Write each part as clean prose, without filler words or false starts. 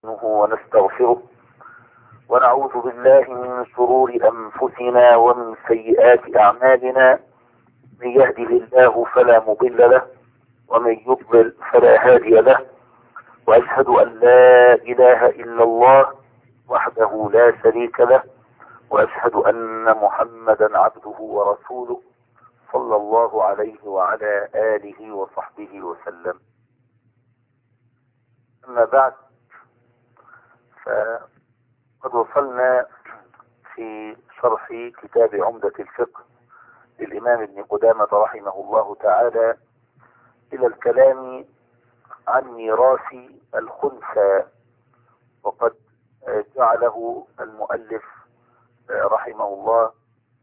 ونستغفره ونعوذ بالله من شرور أنفسنا ومن سيئات أعمالنا. من يهده الله فلا مضل له ومن يضلل فلا هادي له، وأشهد أن لا إله إلا الله وحده لا شريك له، وأشهد أن محمدا عبده ورسوله صلى الله عليه وعلى آله وصحبه وسلم. أما بعد، فقد وصلنا في شرح كتاب عمدة الفقه للإمام ابن قدامة رحمه الله تعالى إلى الكلام عن ميراث الخنثى، وقد جعله المؤلف رحمه الله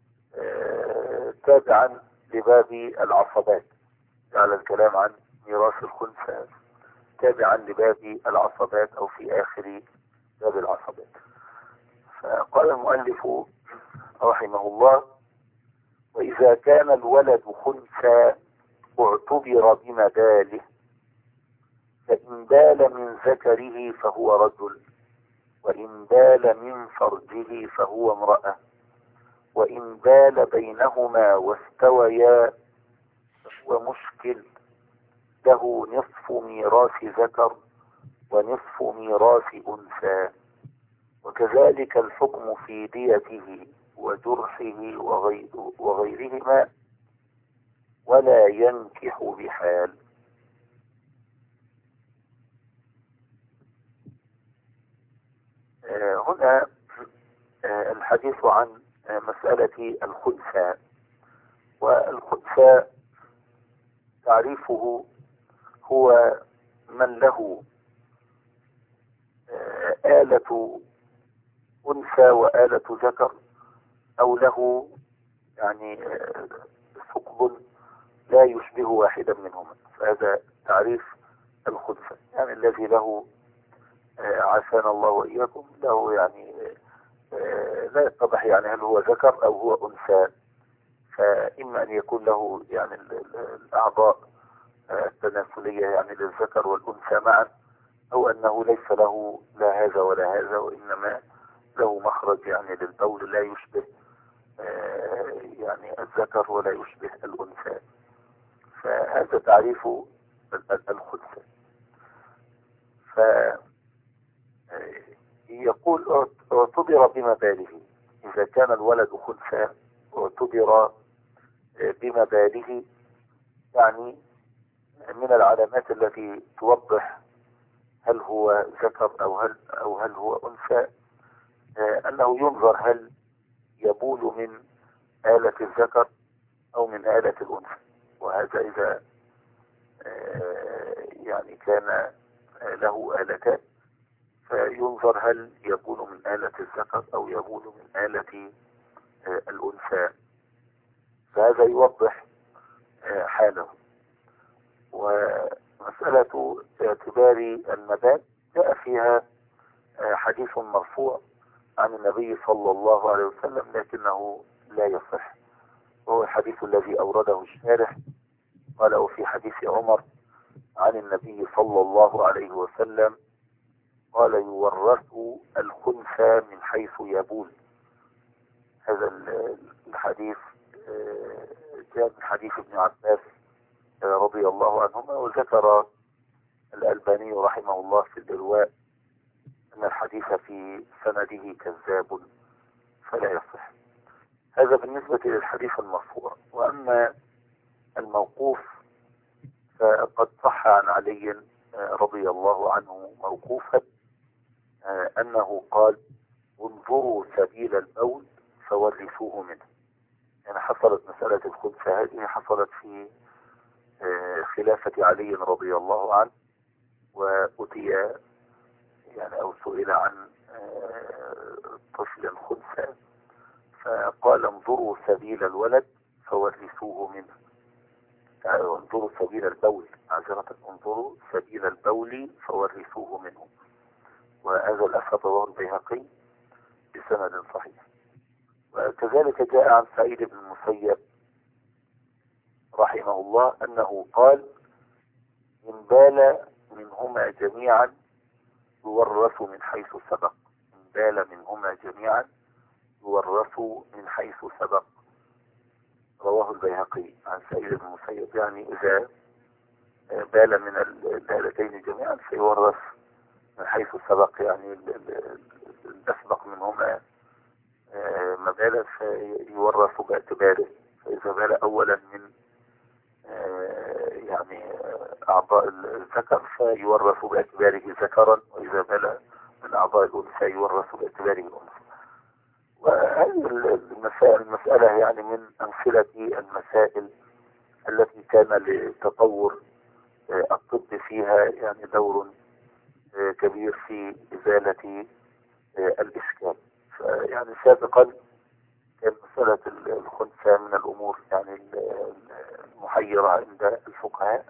تابعا لباب العصبات. جعل الكلام عن ميراث الخنثى تابعا لباب العصبات أو في آخر باب العصبات. فقال المؤلف رحمه الله: وإذا كان الولد خنثى اعتبر بمباله، فإن بال من ذكره فهو رجل، وإن بال من فرجه فهو امرأة، وإن بال بينهما واستويا فهو مشكل، له نصف ميراث ذكر ونصف ميراث أنثى. وكذلك الحكم في ديته وجرحه وغيرهما، ولا ينكح بحال. هنا الحديث عن مسألة الخنثى. والخنثى تعريفه هو من له آلة أنثى وآلة ذكر، أو له يعني ثقب لا يشبه واحدا منهما، فهذا تعريف الخنثى. يعني الذي له عافانا الله وإياكم له يعني لا يتضح يعني هل هو ذكر أو هو أنثى، فإما أن يكون له يعني الأعضاء التناسلية يعني للذكر والأنثى معا، أو أنه ليس له لا هذا ولا هذا، وإنما له مخرج يعني للبول لا يشبه يعني الذكر ولا يشبه الأنثى. فهذا تعريف الخنثى. فيقول اعتبر بمباله. إذا كان الولد خنثى اعتبر بمباله، يعني من العلامات التي توضح هل هو ذكر أو هل هو أنثى أنه ينظر هل يبول من آلة الذكر أو من آلة الأنثى. وهذا إذا يعني كان له آلتان، فينظر هل يبول من آلة الذكر أو يبول من آلة الأنثى، فهذا يوضح حاله. ومسألة اعتبار المبال جاء فيها حديث مرفوع عن النبي صلى الله عليه وسلم، لكنه لا يصح، وهو الحديث الذي أورده الشارح. قال: وفي حديث عمر عن النبي صلى الله عليه وسلم قال: يورث الخنثى من حيث يبول. هذا الحديث جاء من حديث ابن عباس رضي الله عنهما. وذكر الألباني رحمه الله في الإرواء أن الحديث في سنده كذاب فلا يصح. هذا بالنسبة للحديث المرفوع. وأما الموقوف فقد صح عن علي رضي الله عنه موقوفا أنه قال: انظروا سبيل البول فورثوه منه. يعني حصلت مسألة الخنثى هذه حصلت في خلافة علي رضي الله عنه، وأتي يعني أو سئل عن طفل خنثى فقال: انظروا سبيل الولد فورثوه منه. يعني انظروا سبيل البول، معذرة، انظروا سبيل البول فورثوه منه. وهذا الأثر رواه البيهقي بسند صحيح. وكذلك جاء عن سعيد بن المسيب رحمه الله أنه قال: إن بال منهما جميعا يورث من حيث سبق. إن بال منهما جميعا يورث من حيث سبق. رواه البيهقي عن سعيد بن المسيب. يعني إذا بال من البالتين جميعا فيورث من حيث سبق، يعني الأسبق منهما مبالا فيورث باعتباره. فإذا بال أولا من يعني أعضاء الذكر فيورث باعتباره ذكرا، وإذا بال من أعضاء الأنثى يورث باعتباره أنثى. وهذه المسألة يعني من أمثلة المسائل التي كان لتطور الطب فيها يعني دور كبير في إزالة الإشكال. فيعني سابقا كان مسألة الخنثى من الأمور يعني المحيرة عند الفقهاء،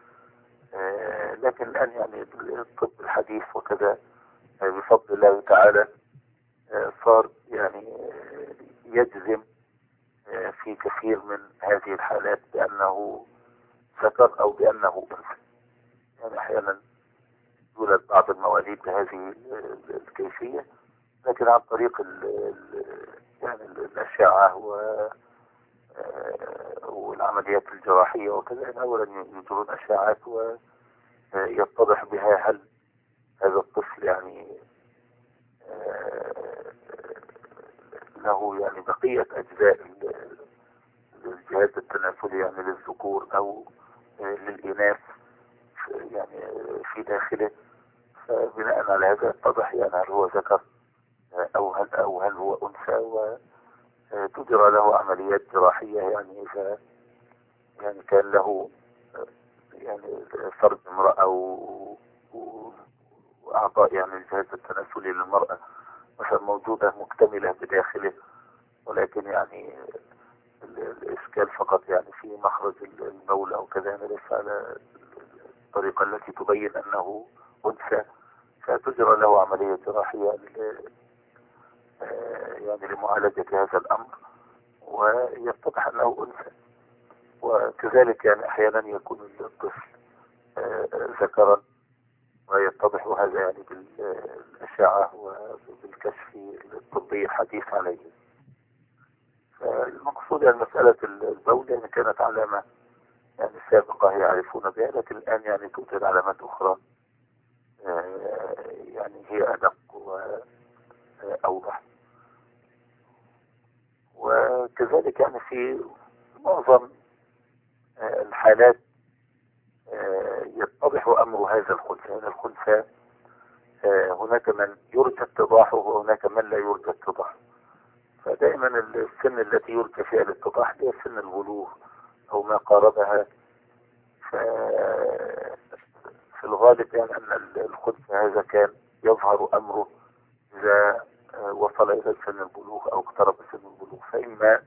لكن الآن يعني الطب الحديث وكذا بفضل الله تعالى صار يعني يجزم في كثير من هذه الحالات بأنه ذكر أو بأنه أنثى. يعني أحيانا يولد بعض المواليد بهذه الكيفية، لكن عن طريق يعني الأشعة والعمليات الجراحية وكذا. يعني أولا يجرون أشعات ويتضح بها هل هذا الطفل يعني له يعني بقية أجزاء الجهاز التناسلي يعني للذكور أو للإناث يعني في داخله. فبناء على هذا يتضح يعني هل هو ذكر أو هل هو أنثى، وتجرى له عمليات جراحية. يعني إذا يعني كان له يعني فرد امرأة وأعضاء يعني الجهاز التناسلي للمرأة مثلا موجودة مكتملة بداخله، ولكن يعني الإشكال فقط يعني في مخرج البول أو كذا، يعني ليس على الطريقة التي تبين أنه أنثى، فتجرى له عملية جراحية يعني لمعالجة هذا الأمر ويتضح أنه أنثى. وكذلك يعني أحيانا يكون الطفل ذكرا ويتضح هذا يعني بالأشعة وبالكشف الطبي الحديث عليه. فالمقصود يعني مسألة البول يعني كانت علامة يعني سابقة يعرفون بها، لكن الآن يعني توجد علامات أخرى يعني هي أدق وأوضح. وكذلك يعني في معظم الحالات يتضح أمر هذا الخنثى. يعني الخنثى هناك من يرجى اتضاحه وهناك من لا يرجى اتضاحه. فدائما السن التي يرجى فيها الاتضاح هي سن البلوغ أو ما قاربها. في الغالب يعني أن الخنثى هذا كان يظهر أمره إذا وصل إلى سن البلوغ أو اقترب سن البلوغ، فإما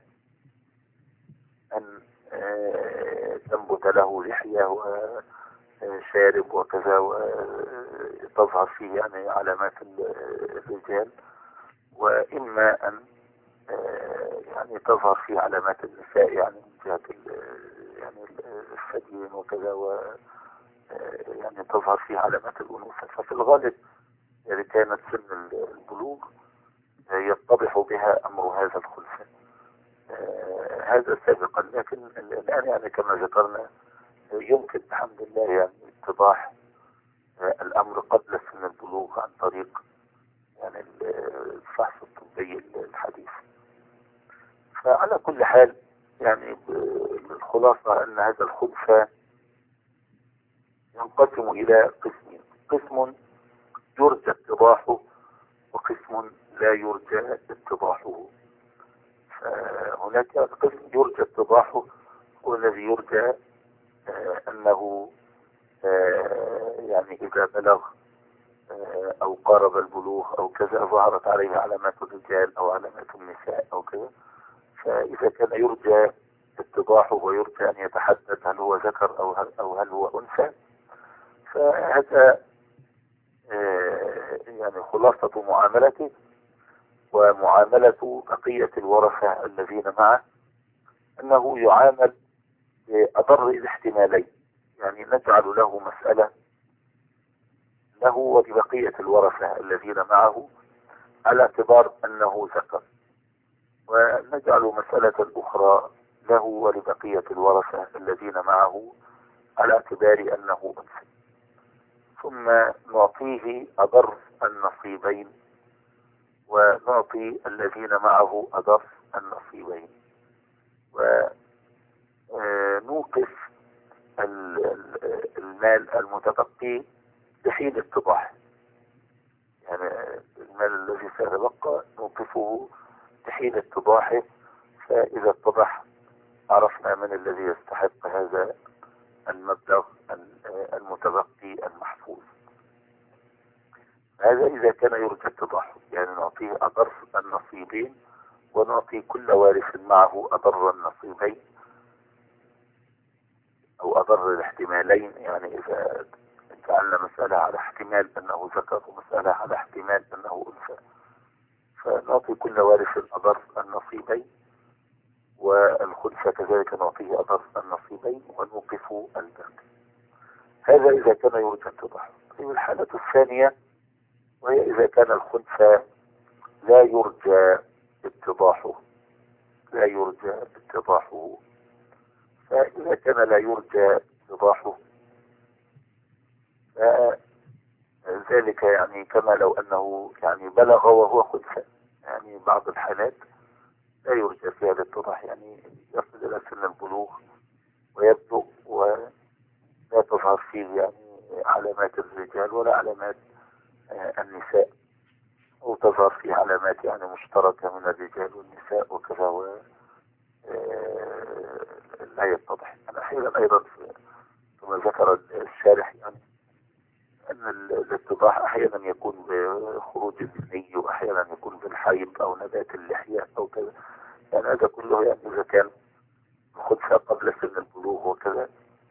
أن تنبت له لحية وشارب وكذا وتظهر فيه يعني علامات الرجال، وإما أن يعني تظهر فيه علامات النساء يعني من جهة يعني الثديين وكذا، و يعني تظهر فيه علامات الأنوثة. ففي الغالب يعني كانت سن البلوغ يتضح بها أمر هذا الخنثى. هذا سابقا، لكن الآن يعني كما ذكرنا يمكن الحمد لله يعني اتضاح الأمر قبل سن البلوغ عن طريق يعني الفحص الطبي الحديث. فعلى كل حال يعني الخلاصة أن هذا الخنثى ينقسم إلى قسمين: قسم يرجى اتضاحه وقسم لا يرجى اتضاحه. فهناك قسم يرجى اتضاحه هو الذي يرجى أنه يعني إذا بلغ أو قارب البلوغ أو كذا ظهرت عليه علامات الرجال أو علامات النساء أو كذا. فإذا كان يرجى اتضاحه ويرجى أن يتحدد هل هو ذكر أو هل هو أنثى، فهذا يعني خلاصة معاملته ومعاملة بقية الورثة الذين معه أنه يعامل بأضر الاحتمالين. يعني نجعل له مسألة له ولبقية الورثة الذين معه على اعتبار أنه ذكر، ونجعل مسألة أخرى له ولبقية الورثة الذين معه على اعتبار أنه أنثى، ثم نعطيه أضر النصيبين ونعطي الذين معه أضر النصيبين، ونوقف المال المتبقي بحين اتضاحه. يعني المال الذي سيتبقى نوقفه بحين اتضاحه، فإذا اتضح عرفنا من الذي يستحق هذا المبلغ المتبقي المحفوظ. هذا إذا كان يرجى اتضاحه، يعني نعطيه أضر النصيبين ونعطي كل وارث معه أضر النصيبين أو أضر الاحتمالين. يعني إذا جعلنا مسألة على احتمال أنه ذكر ومسألة على احتمال أنه أنثى، فنعطي كل وارث أضر النصيبين، والخنثى كذلك نعطيه أضر النصيبين ونوقف الباقي. هذا إذا كان يرجى اتضاحه. في الحالة الثانية، وهي إذا كان الخنثى لا يرجى اتضاحه، فإذا كان لا يرجى اتضاحه فذلك يعني كما لو أنه يعني بلغ وهو خنثى. يعني بعض الحالات لا يرجى فيها الاتضاح، يعني يصل إلى سن البلوغ ويبلغ ولا تظهر فيه يعني علامات الرجال ولا علامات النساء، أو تظهر فيه علامات يعني مشتركة من الرجال والنساء وكذا، لا يتضح. أحيانا أيضا كما ذكر الشارح يعني أن الاتضاح أحيانا يكون بخروج المني، وأحيانا يكون بالحيض أو نبات اللحية أو كذا. يعني هذا كله يعني إذا كان الخنثى قبل سن البلوغ وكذا،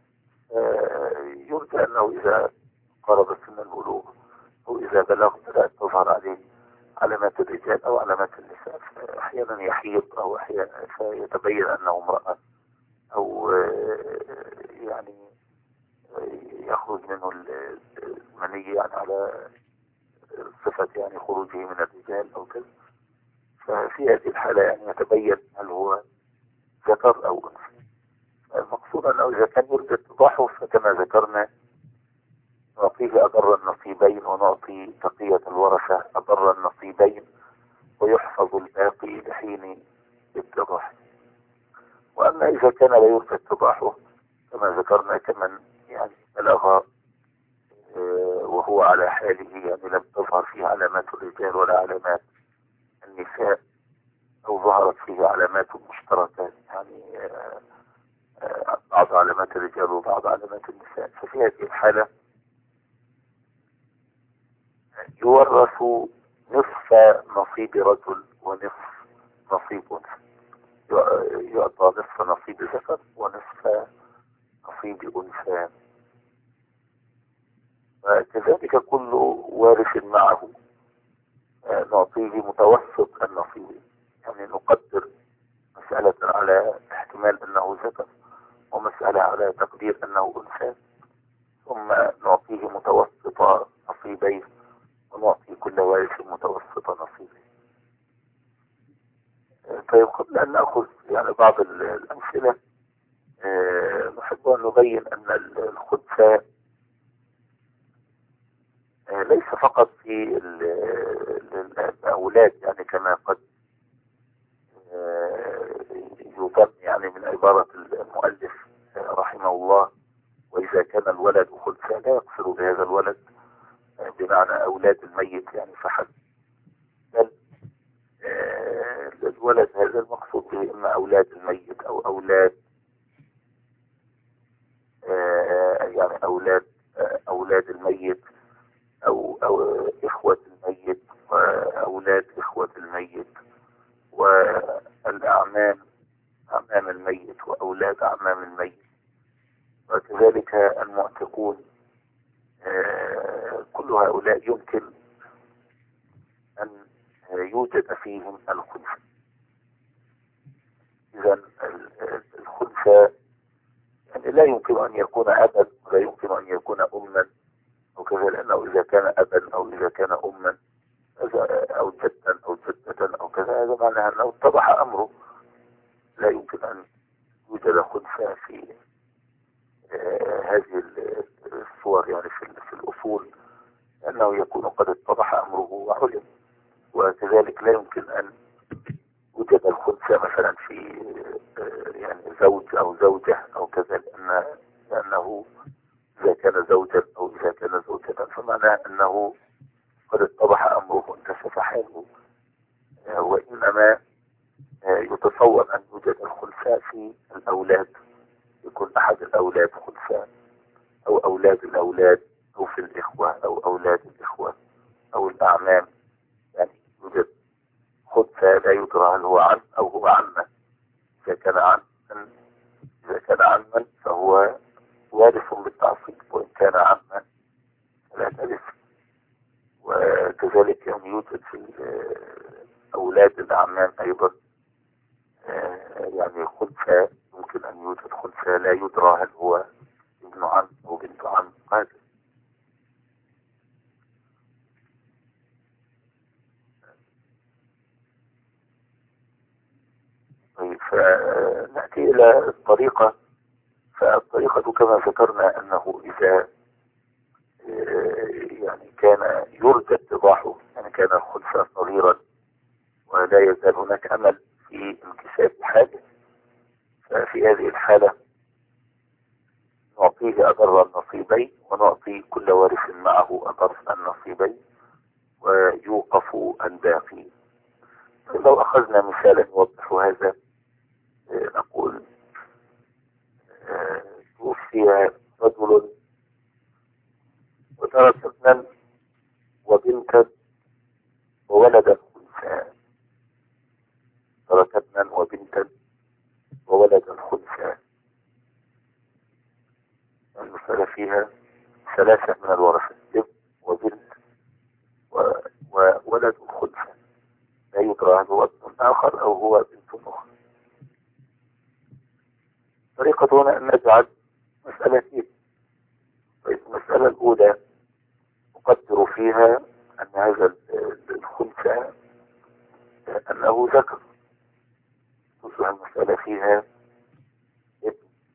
يرجى أنه إذا قرب سن البلوغ أو إذا بلغ بدأت تظهر عليه علامات الرجال أو علامات النساء، أحيانا يحيض أو أحيانا فيتبين أنه امرأة، أو يعني يخرج منه المني يعني على صفة يعني خروجه من الرجال أو كذا. ففي هذه الحالة يعني يتبين هل هو ذكر أو أنثى. المقصود أنه إذا كان يرجى اتضاحه فكما ذكرنا نعطيه أضر النصيبين ونعطي بقية الورثة أضر النصيبين ويحفظ الباقي لحين اتضاحه. وأما إذا كان لا يرجى اتضاحه كما ذكرنا كمن يعني بلغ وهو على حاله، يعني لم تظهر فيه علامات الرجال ولا علامات النساء، أو ظهرت فيه علامات مشتركة يعني بعض علامات الرجال وبعض علامات النساء، ففي هذه الحالة يورث نصف نصيب رجل ونصف نصيب أنثى. يعطى نصف نصيب ذكر ونصف نصيب أنثى. وكذلك كل وارث معه نعطيه متوسط النصيب، يعني نقدر مسألة على احتمال أنه ذكر ومسألة على تقدير أنه أنثى، ثم نعطيه متوسط نصيبين ونعطي كل وارث متوسط نصيبين. طيب قبل أن نأخذ يعني بعض الأمثلة نحب أن نبين أن الخنثى ليس فقط في الأولاد، يعني كما قد يظن يعني من عبارة المؤلف رحمه الله، وإذا كان الولد خنثى لا يقصد بهذا الولد بمعنى أولاد الميت يعني فحسب، بل الولد هذا المقصود به إما أولاد الميت أو أولاد يعني أولاد الميت أو إخوة الميت وأولاد إخوة الميت والأعمام، أعمام الميت وأولاد أعمام الميت، وكذلك المعتقون. كل هؤلاء يمكن أن يوجد فيهم الخنثى. إذا الخنثى يعني لا يمكن أن يكون أبا ولا يمكن أن يكون أما كذا، لأنه إذا كان أبا أو إذا كان أما أو جدا أو جدة أو كذا، هذا معناه أنه اتضح أمره. لا يمكن أن يوجد خنثى في هذه الصور، يعني في الأصول، لأنه يكون قد اتضح أمره وعلم. وكذلك لا يمكن أن يوجد الخنثى مثلا في يعني زوج أو زوجة أو كذا، لأنه إذا كان زوجا أو إذا كان زوجة فمعناه أنه قد اتضح أمره وانكشف حاله. وإنما يتصور أن يوجد الخنثى في الأولاد، يكون أحد الأولاد خنثى أو أولاد الأولاد، أو في الإخوة أو أولاد الإخوة أو الأعمام، يعني يوجد خنثى لا يدرى هل هو عم أو هو عمة. إذا كان عما فهو وارث بالتعصيب، وإن كان عما فلا ترث. وكذلك يعني يوجد في أولاد الأعمام أيضا يعني خنثى، يمكن أن يوجد خنثى لا يدرى هل هو ابن عم أو بنت عم. هذا طيب. فنأتي إلى الطريقة. فالطريقة كما ذكرنا أنه إذا يعني كان يرجى اتضاحه، يعني كان الخنثى صغيرا ولا يزال هناك أمل في انكشاف حاجة، ففي هذه الحالة نعطيه أضر النصيبين، ونعطي كل وارث معه أضر النصيبين، ويوقف الباقي. لو أخذنا مثالا يوضح هذا، نقول توفي رجل وترك ابنا وبنتا وولدا خنثى. ترك ابنا وبنتا وولدا خنثى. المسألة فيها ثلاثة من الورثة، ابن وبنت وولد خنثى، لا يدرى هل هو ابن آخر أو هو بنت أخرى. طريقة هنا أن نجعل مسألتين. المسألة الأولى نقدر فيها أن هذا الخنثى أنه ذكر، تصبح المسألة فيها ابن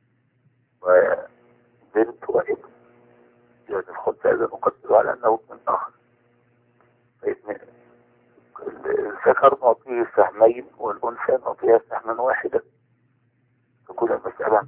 وبنت وابن، يعني الخنثى هذا نقدر على أنه ابن آخر. الذكر نعطيه سهمين والأنثى نعطيها سهما واحدا، تكون المسألة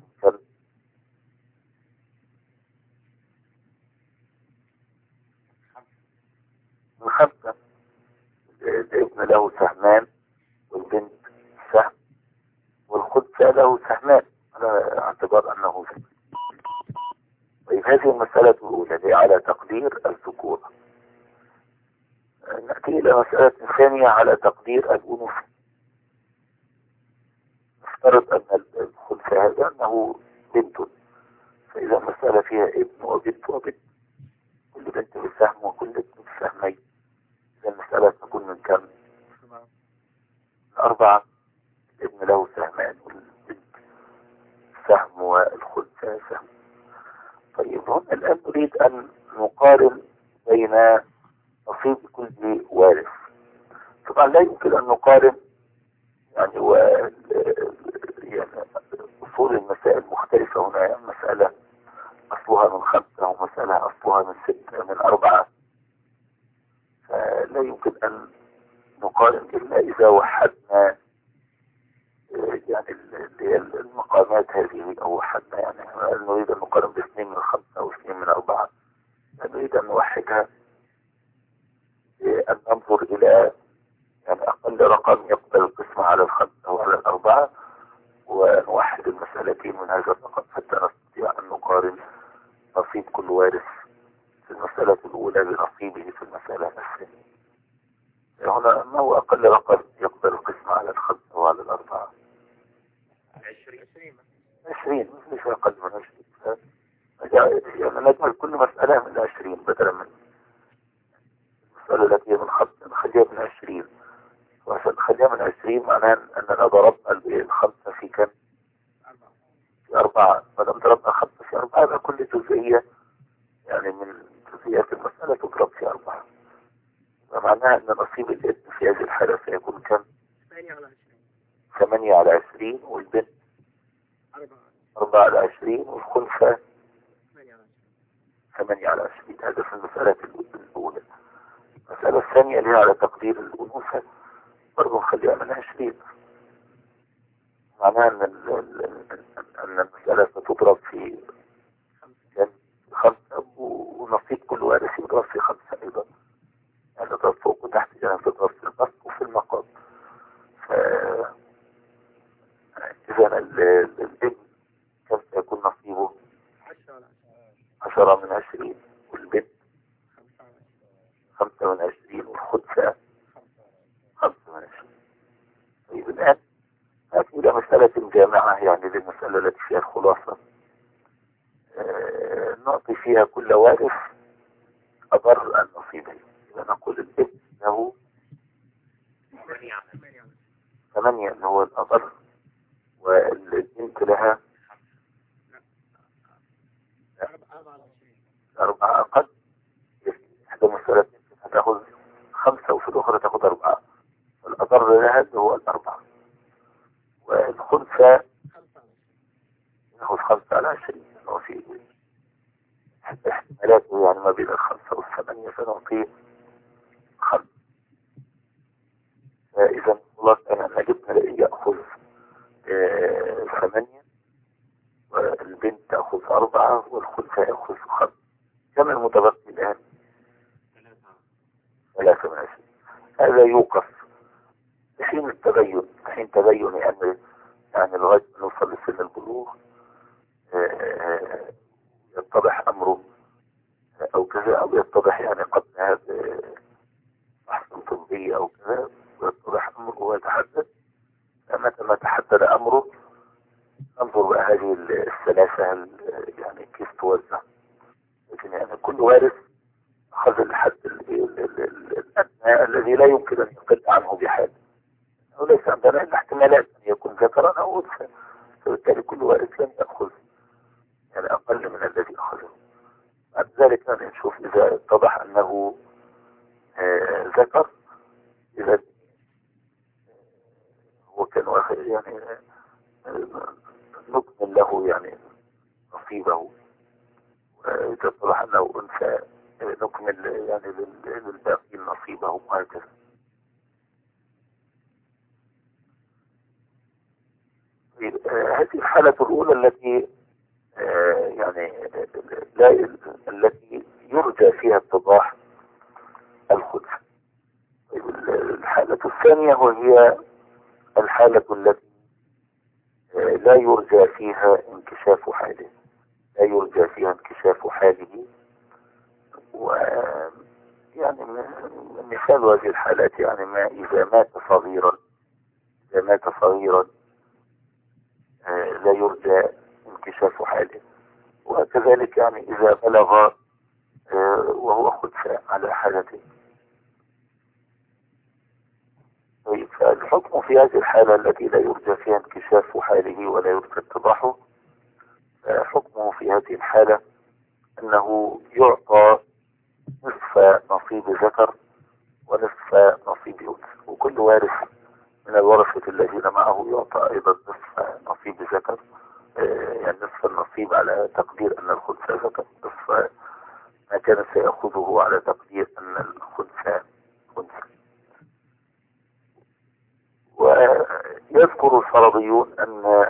من خمسة. الابن له سهمان والبنت سهم والخنثى له سهمان على اعتبار أنه ذكر. طيب هذه المسألة الأولى دي على تقدير الذكور. نأتي إلى مسألة ثانية على تقدير الأنوثة. نفترض أن الخنثى هذا أنه بنت، فإذا المسألة فيها ابن وبنت وبنت، كل بنت بسهم وكل ابن بسهمين، إذا المسألة تكون من كم؟ أربعة. الابن له سهمان والبنت سهم والخنثى سهم. طيب هنا الآن نريد أن نقارن بين نصيب كل وارث. طبعا لا يمكن أن نقارن يعني يعني أصول المسائل مختلفة هنا، يعني مسألة أصلها من خمسة ومسألة أصلها من ستة من أربعة، فلا يمكن أن نقارن إلا إذا وحدنا يعني المقامات هذه، أو وحدنا يعني نريد أن نقارن باثنين من خمسة أو اثنين من أربعة، نريد أن نوحدها، أن ننظر إلى يعني أقل رقم يقبل القسمة على الخمسة وعلى الأربعة، ونوحد المسألتين من هذا الرقم حتى نستطيع أن نقارن نصيب كل وارث في المسألة الأولى بنصيبه في المسألة الثانية. هنا ما هو أقل رقم يقبل القسمة على الخمسة وعلى الأربعة؟ 20. مش أقل من 20. يعني نجمل كل مسألة من 20 بدلا من المسألة التي هي من خمسة، نخليها من 20. نخليها من 20 معناه أننا ضربنا الخمسة في كم؟ في 4. ما دام ضربنا 5 في 4 يبقى كل جزئية يعني من جزئيات نصيب الابن في هذه الحالة سيكون كم؟ 8/20، والبنت 4/20، والخلفة 8/20. هذا في المسألة الأولى. المسألة الثانية اللي هي على تقدير الأنوثة برضه نخليها من 20. معناها أن المسألة ستضرب في 5، ونصيب كل وارث يضرب في 5 أيضا، يعني تضرب فوق وتحت، يعني تضرب في البسط وفي المقام. إذا الابن كم سيكون نصيبه؟ 10/20، والبنت 5/20، والخلفة 5/20. طيب الآن هذه إلى مسألة جامعة، يعني للمسألة التي فيها الخلاصة. نعطي فيها كل وارث أضر النصيبين. إذا نقول الابن له 8 اللي هو الأضر، والبنت لها 4 أقل. إحدى المسألة هتاخذ 5 وفي الأخرى تاخذ 4، والأضر لها اللي هو 4. والخلفة ناخذ 5/20، وفي احتمالات يعني ما بين 5 و8 فنعطيه 5. إذا خلاص أنا جبنا يأخذ 8، والبنت تأخذ 4، والخلفة يأخذ 5. كم المتبقي الآن؟ 3/20. هذا يوقف حين التبين، حين تبين يعني لغاية ما نوصل لسن البلوغ يتضح أمره أو كذا، أو يتضح يعني قبل هذا بحث طبي أو كذا، ويتضح أمره ويتحدد. متى ما تحدد أمره انظر بقى هذه الثلاثة يعني كيف توزع. لكن يعني كل وارث أخذ الحد الأدنى الذي لا يمكن أن يقل عنه بحال، وليس عندنا إلا احتمالات أن يكون ذكرا أو أنثى، فبالتالي كل وارث لم يأخذ يعني أقل من الذي أخذه. بعد ذلك نشوف إذا اتضح أنه ذكر، إذا هو كان واخد يعني نكمل له يعني نصيبه، وإذا اتضح أنه أنثى نكمل يعني للباقي نصيبه، وهكذا. هذه الحالة الأولى التي يعني التي يرجى فيها اتضاح الخلف. الحالة الثانية وهي الحالة التي لا يرجى فيها انكشاف حاله، لا يرجى فيها انكشاف حاله. ويعني مثال هذه الحالات يعني ما إذا مات صغيرا، إذا مات صغيرا لا يرجى انكشاف حاله، وكذلك يعني إذا بلغ وهو خلفاء على حالته. طيب، فالحكم في هذه الحالة التي لا يرجى فيها انكشاف حاله ولا يرجى اتضاحه، حكمه في هذه الحالة أنه يعطى نصف نصيب ذكر ونصف نصيب أنثى، وكل وارث من الورثة الذين معه يعطى أيضا نصف نصيب ذكر، يعني نصف النصيب على تقدير أن الخلفة ذكر، نصف ما كان سيأخذه على تقدير أن الخلفة أنثى. ويذكر الفرضيون أن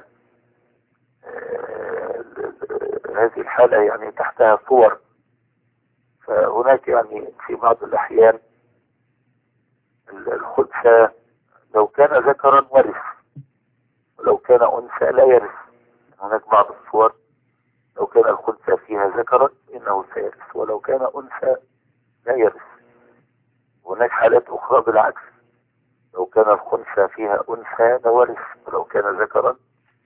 هذه الحالة يعني تحتها صور. فهناك يعني في بعض الأحيان الخلفة لو كان ذكرا ورث، ولو كان أنثى لا يرث. هناك بعض الصور لو كان الخلفة فيها ذكرا إنه سيرث، ولو كان أنثى لا يرث. هناك حالات أخرى بالعكس، لو كان الخلفة فيها أنثى لورث، ولو كان ذكرا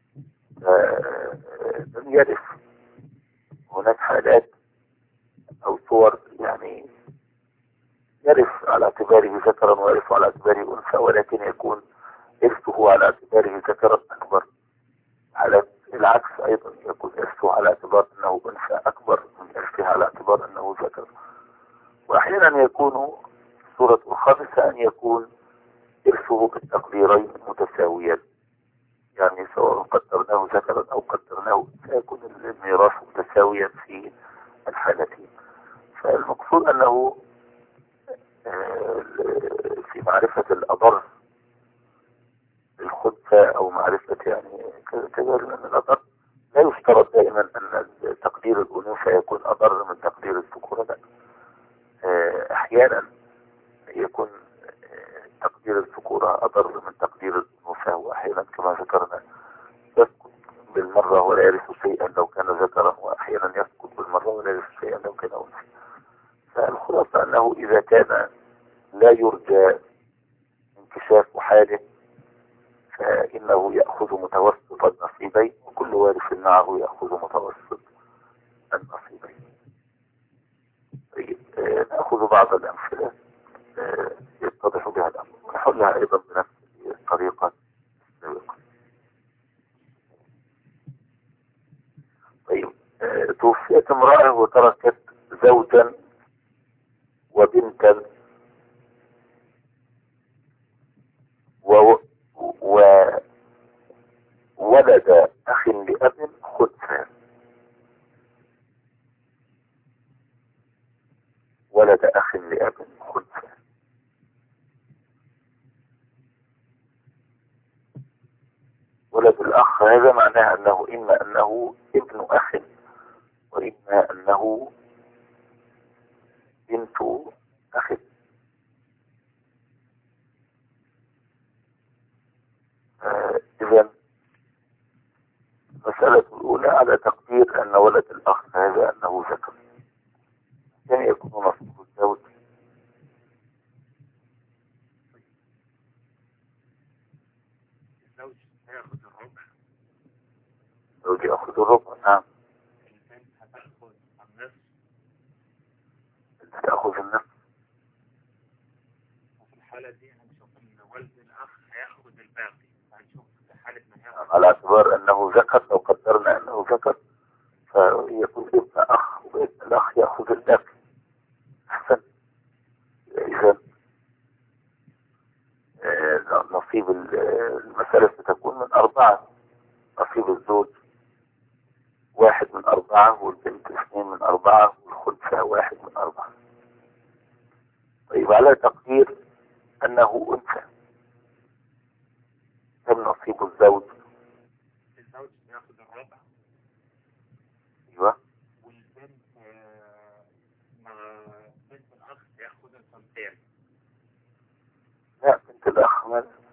لم يرث. هناك حالات أو صور يعني يرث على اعتباره ذكرا ويرث على اعتباره أنثى، ولكن يكون إرثه على اعتباره ذكرا أكبر. على العكس أيضا يكون إرثه على اعتبار أنه أنثى أكبر من إرثه على اعتبار أنه ذكر. وأحيانا يكون الصورة الخامسة أن يكون إرثه بالتقديرين متساويا، يعني سواء قدرناه ذكرا أو قدرناه سيكون الميراث متساويا في الحالتين. فالمقصود أنه في معرفة الأضر الخنثى أو معرفة يعني كذا من الأضر، لا يشترط دائما أن تقدير الأنوثة يكون أضر من تقدير الذكورة، لا. أحيانا يكون تقدير الذكورة أضر من تقدير الأنوثة، وأحيانا كما ذكرنا يسقط بالمرة ولا يرث شيئا لو كان ذكرا، وأحيانا يسقط بالمرة ولا يرث شيئا لو كان أنثى. فالخلاصة أنه إذا كان لا يرجى انكشاف حاله فإنه يأخذ متوسط النصيبين، وكل وارث معه يأخذ متوسط النصيبين. طيب نأخذ بعض الأمثلة يتضح بها الأمر، ونحلها أيضا بنفس الطريقة السابقة. طيب توفيت امرأة وتركت زوجا وبنتا وولد أخ لأب خنثى. ولد أخ لأب خنثى. ولد الأخ هذا معناه أنه إما أنه ابن أخ وإما أنه بنت أخ. إذا المسألة الأولى على تقدير أن ولد الأخ هذا أنه ذكر، كان يكون نصيب الزوج هياخد الربع. الزوج يأخذ الربع. نعم. البنت هتاخد النصف. تأخذ النصف. وفي الحالة دي هنشوف ان والد الأخ هياخد الباقي، هنشوف في حالة ما هياخد على اعتبار أنه ذكر، لو قدرنا أنه ذكر فيكون ابن أخ، وابن الأخ يأخذ الباقي. أحسن. إذا نصيب المسألة ستكون من 4. نصيب الزوج 1/4، والبنت 2/4، والخنثى 1/4. طيب على تقدير أنه أنثى، كم نصيب الزوج؟ الزوج بياخد الربع. أيوة. والبنت مع بنت الأخ بياخد الثلثين. لا، بنت الأخ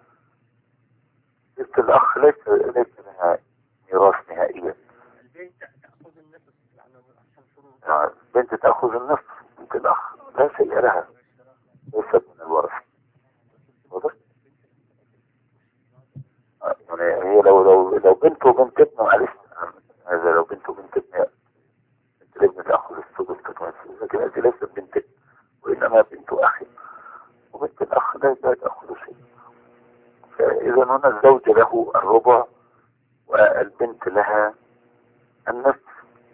بنت الأخ ليس لها ميراث نهائيا. البنت تأخذ النصف يعني أحسن شروط. يعني بنت تأخذ النصف، بنت الأخ لا شيء لها، ليست من الورث. واضح؟ يعني هي لو بنت وبنت ابن، معلش هذا لو بنت وبنت ابن، بنت الابن تأخذ السدس كالمسؤول، لكن هذه ليست بنت ابن، وإنما بنت أخ، وبنت الأخ لا تأخذ شيء. فإذا هنا الزوج له الربع والبنت لها النصف،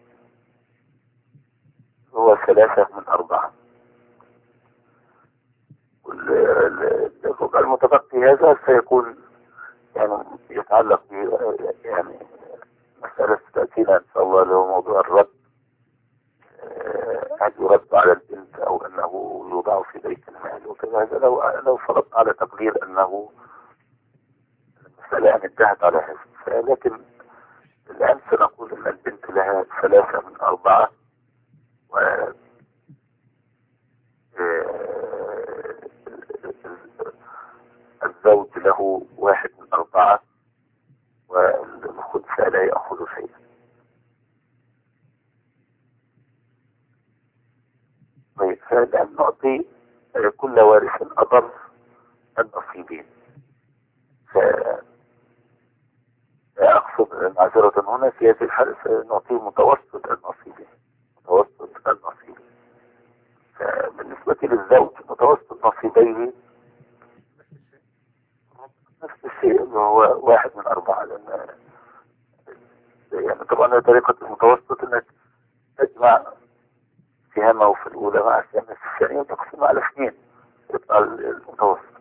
هو 3/4. والربع المتبقي هذا سيكون يعني يتعلق ب يعني مسألة تأتينا إن شاء الله، اللي هو موضوع الرد. هل يرد على البنت أو أنه يوضع في بيت المال وكذا. هذا لو فرضنا على تقدير أنه المسألة انتهت على هذا، لكن الآن سنقول أن البنت لها 3/4 و الزوج له 1/4 والخنثى لا يأخذ شيئا. طيب فالآن نعطي كل وارث أضر النصيبين. فأقصد معذرة هنا في هذه الحالة سنعطيه متوسط النصيبين. متوسط النصيبين. فبالنسبة للزوج متوسط نصيبيه نفس الشيء، اللي هو 1/4. لأن يعني طبعا طريقة المتوسط انك تجمع سهامه في الأولى مع سهامه في الثانية وتقسم على 2 يطلع المتوسط.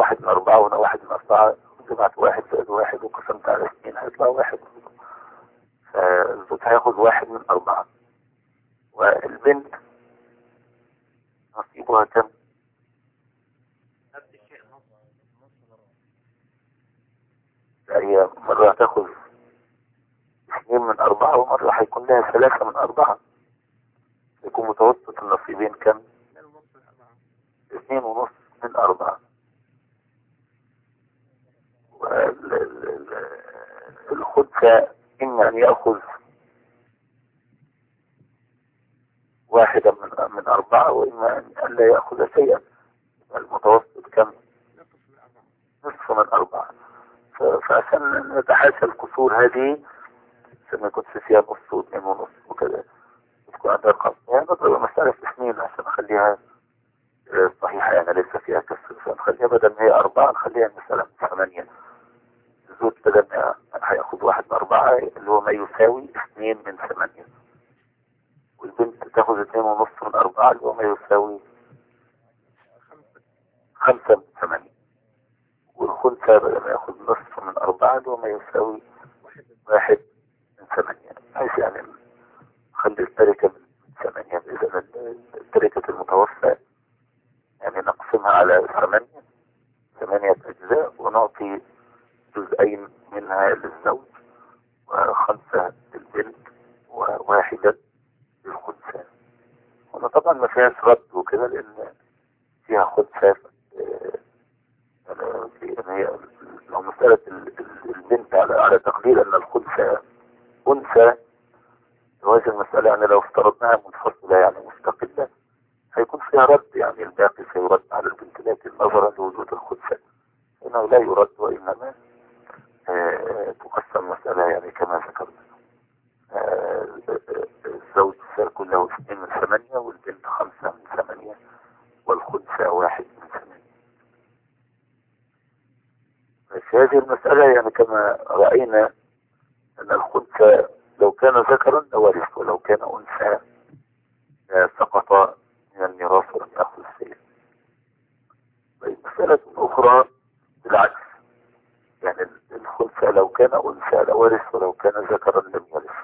واحد من 4 وهنا واحد من 4، جمعت 1 زائد 1 وقسمت على 2 هيطلع 1. فالزوج هياخد 1 من 4. والبنت نصيبها كم؟ نفس الشيء، نص. هي مرة هتاخد 2 من 4 ومرة هيكون لها 3 من 4. يكون متوسط النصيبين كم؟ 2.5 من 4. والخنثى إما أن يأخذ 1 من 4 وإما أن لا يأخذ شيئا. المتوسط كم؟ نصف من 4. فعشان نتحاشى الكسور هذه، عشان ما يكونش فيها نص و2 ونص وكذا، تكون عندها رقم يعني نضرب المسألة في 2 عشان نخليها صحيحة، يعني ليس فيها كسر. فنخليها بدل ما هي 4 نخليها مثلا 8. الزوج بدل ما هياخد 1 من 4 اللي هو ما يساوي 2 من 8، والبنت تاخد 2.5 من 4 اللي هو ما يساوي 5 من 8، والخنثى بدل ما ياخد نصف من 4 اللي هو ما يساوي 1 من 8. بحيث يعني نخلي التركة من 8. إذا التركة المتوفى يعني نقسمها على 8 أجزاء، ونعطي جزئين منها للزوج و5 للبنت و1 للخنثى. هنا طبعا ما فيهاش رد وكده لأن فيها خنثى. يعني هي لو مسألة البنت على تقدير أن الخنثى أنثى، وهذه المسألة يعني لو افترضناها منفصلة يعني مستقلة هيكون فيها رد، يعني الباقي سيرد على البنت، لكن نظرا لوجود الخنثى إنه لا يرد، وإنما تقسم المسألة يعني كما ذكرنا. الزوج سيكون له 2 من 8 والبنت 5 من 8 والخنثى 1 من 8. في هذه المسألة يعني كما رأينا أن الخنثى لو كان ذكرا لورث، ولو كان أنثى سقط من الميراث ولم يأخذ شيئا. مسألة أخرى بالعكس، يعني الخنثى لو كان أنثى لورث ولو كان ذكرا لم يرث.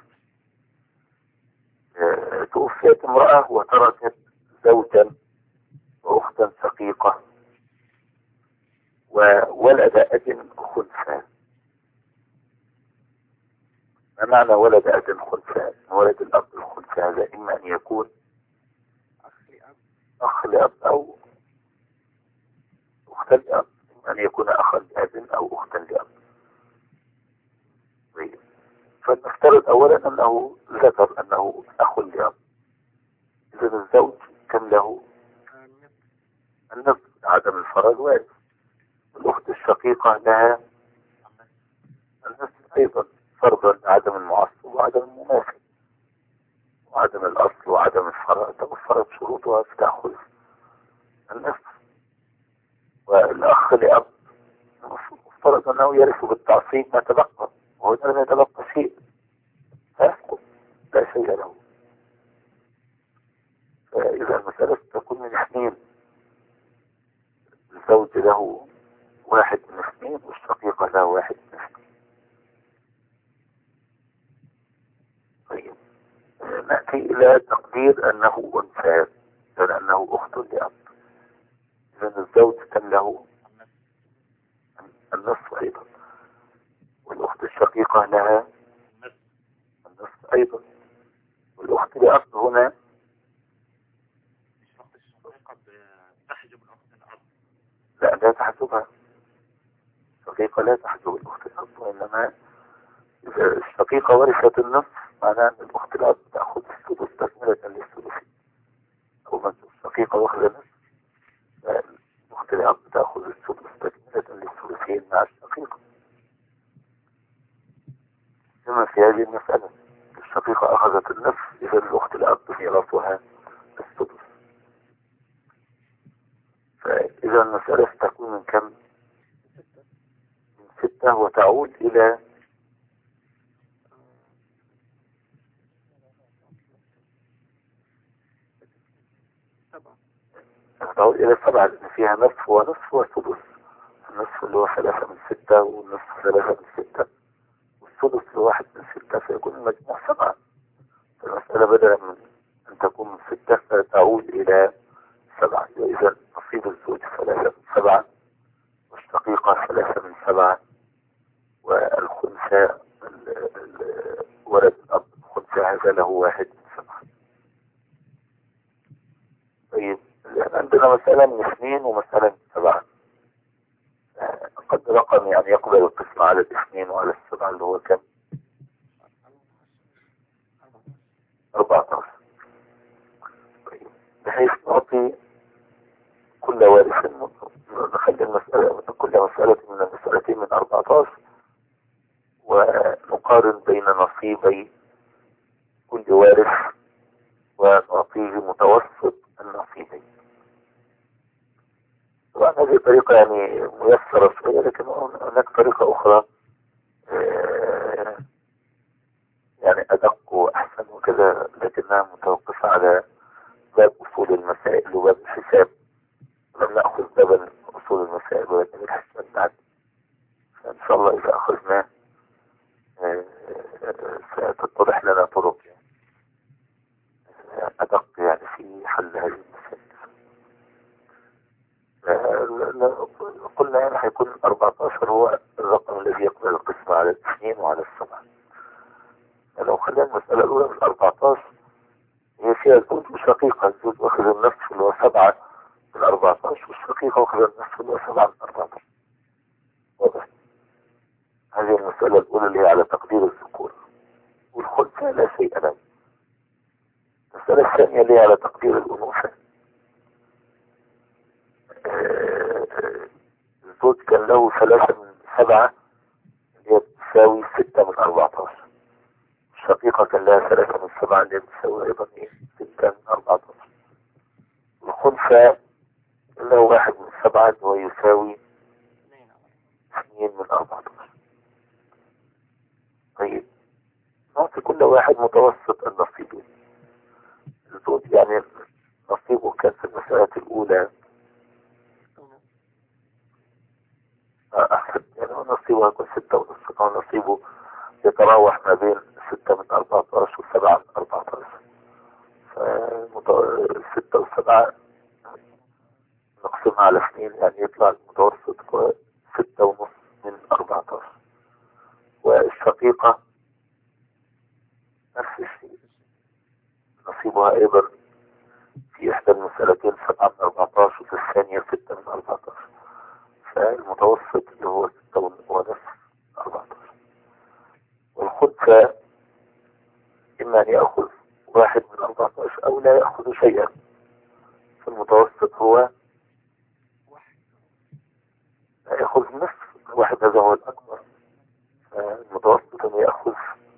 توفيت امرأة وتركت زوجا وأختا شقيقة وولد أب خنثى. ما معنى ولد أب خنثى؟ ولد الأب الخنثى هذا إما أن يكون أخ لأب أو أختا لأب، إما أن يكون أخا لأب أو أختا لأب. طيب، فنفترض أولا أنه ذكر أنه أخ لأب، إذا الزوج كم له؟ النصف، عدم الفرج وارث. الأخت الشقيقة لها النصف أيضا، فرضا عدم المعصب وعدم المماثل وعدم الأصل وعدم الفرج، توفرت شروطها فتأخذ النصف. والأخ لأب مفترض أنه يرث بالتعصيب ما تبقى، وهنا لم يتبقى شيء فيسقط، لا شيء له. فإذا المسألة تكون من 2، الزوج له 1 من 2 والشقيقة له 1 من 2. طيب، نأتي إلى تقدير أنه أنثى لأنه أخت لأب. إذن الزوج كان له النصف أيضا، والأخت الشقيقة لها النصف أيضا، والأخت لأب هنا الأخت الشقيقة تحجب الأخت الأب؟ لا تحجبها. الشقيقة لا تحجب الأخت الأب، وإنما إذا الشقيقة ورثت النصف معناه أن الأخت الأب تأخذ السدس تكملة للثلثين، أو من الشقيقة واخذ النصف الأخت الأب تأخذ السدس تكملة للثلثين مع الشقيقة. كما في هذه المسألة الشقيقة أخذت النصف، إذا الأخت الأب ميراثها السدس. فإذا المسألة تكون من كم؟ من 6، وتعود إلى تعود إلى 7، لأن فيها نصف ونصف وسدس، النصف اللي هو 3 من 6 والنصف 3 من 6 والسدس اللي هو 1 من 6 فيكون المجموع 7. فالمسألة بدلا من أن تكون من 6 فتعود إلى 7. وإذا نصيب الزوج 3 من 7 والشقيقة 3 من 7 والخنثى ولد الأب الخنثى هذا له 1 من 7. طيب عندنا مسألة من 2 ومسألة من 7. قد رقم يعني يقبل القسمة على 2 وعلى 7 اللي هو كم؟ 14. طيب بحيث نعطي كل وارث نخلي المسألة كل مسألة من المسألتين من 14 ونقارن بين نصيبي كل وارث ونعطيه متوسط النصيبين. طبعا هذه طريقة يعني ميسرة شوية، لكن هناك طريقة أخرى يعني أدق وأحسن وكذا، لكنها متوقفة على باب أصول المسائل وباب الحساب. لم نأخذ باب أصول المسائل ولكن الحساب بعد، فإن شاء الله إذا أخذناه ستتضح لنا طرق أدق يعني في حل هذه المسائل. قلنا يعني حيكون 14 هو الرقم الذي يقبل القسمة على 2 وعلى 7. لو خلينا المسألة الأولى من 14 هي فيها زوج وشقيقة. الزوج واخذ النصف اللي هو 7 من 14 والشقيقة واخذ النصف اللي هو 7 من 14. واضح؟ هذه المسألة الأولى اللي هي على تقدير الذكور، والخنثى لا شيء له. المسألة الثانية اللي هي على تقدير الأنوثة. الزوج كان له 3 من 7 اللي هي بتساوي 6 من 14. الشقيقة كان لها 3 من 7 اللي هي بتساوي أيضا 6 من 14. الخنثى له 1 من 7 اللي هو يساوي 2 من 14. طيب نعطي كل واحد متوسط النصيبين. الزوج يعني نصيبه كان في المسألة الأولى أحسن، يعني نصيبه يكون 6.5، كان نصيبه يتراوح ما بين 6 من 14 و7 من 14. 6 و7 نقسمها على 2 يعني يطلع المتوسط 6.5 من 14. والشقيقة نفس الشيء، نصيبها أيضا في إحدى المسألتين 7 من 14 وفي الثانية 6 من 14. فالمتوسط اللي هو 6.5 14. والخنثى إما أن يأخذ 1 من 14 أو لا يأخذ شيئا. فالمتوسط هو لا يأخذ نصف. 1 هذا هو الأكبر، فالمتوسط أن يأخذ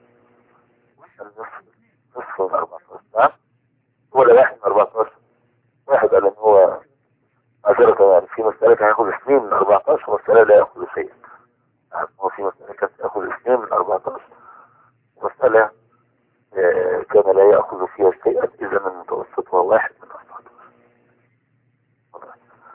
نصف من 14. نعم ولا 1 من 14. 1 قال إن هو معذرة يعني في مسألة هيأخذ 2 من 14 ومسألة لا يأخذ شيئا. هو في مسألة كانت يأخذ 2 من 14 ومسألة كان لا يأخذ فيها شيئا، إذا المتوسط هو 1 من 14.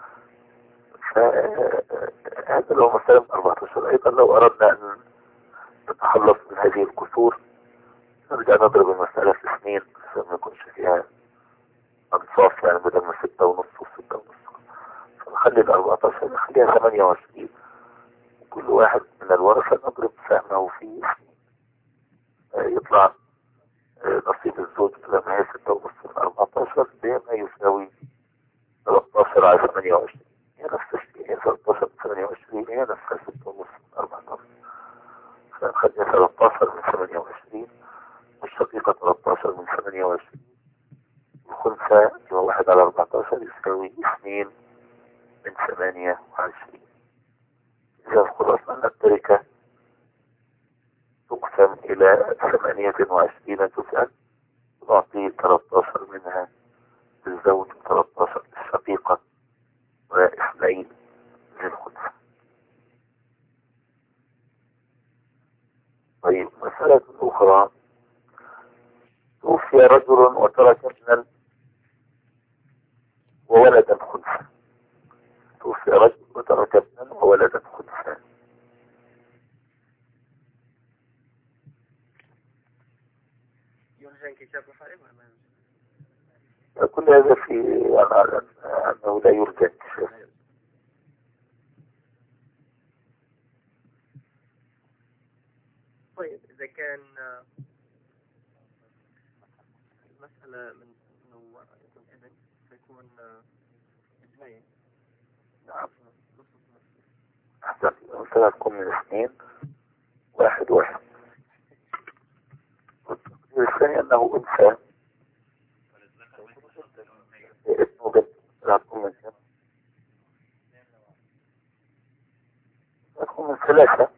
فهذا لو مسألة من 14. أيضا لو أردنا أن نتخلص من هذه الكسور نرجع نضرب المسألة في 2 عشان ما يكونش فيها أنصاف، يعني بدل ما 6.5 و6.5 فنخلي 14 نخليها 28. وكل واحد من الورثة نضرب سهمه في 2 يطلع نصيب الزوج لما هي 6.5 من 14 بما يساوي 13 على 28. هي نفس الشيء، هي 13 من 28 هي نفسها 6.5 من 14. فنخليها 13 من 28 والشقيقة 13 من 28. الخنثى اللي هو 1 على 14 يساوي 2 من 28. إذا خلاص أن التركة تقسم إلى 28 جزءا، نعطي 13 منها للزوج و13 للشقيقة و2 للخنثى. طيب مسألة أخرى، توفي رجل وترك ابنا وولدا خنثى. توفي رجل وترك ابنا وولدا كل هذا في أنه لا يرجى. طيب إذا كان المسألة من إنه يكون ابن فيكون ابنين. نعم. أحسن. مثلا تكون من اثنين واحد. الثاني أنه أنثى اسمه بنت لا تكون من كم؟ تكون من ثلاثة.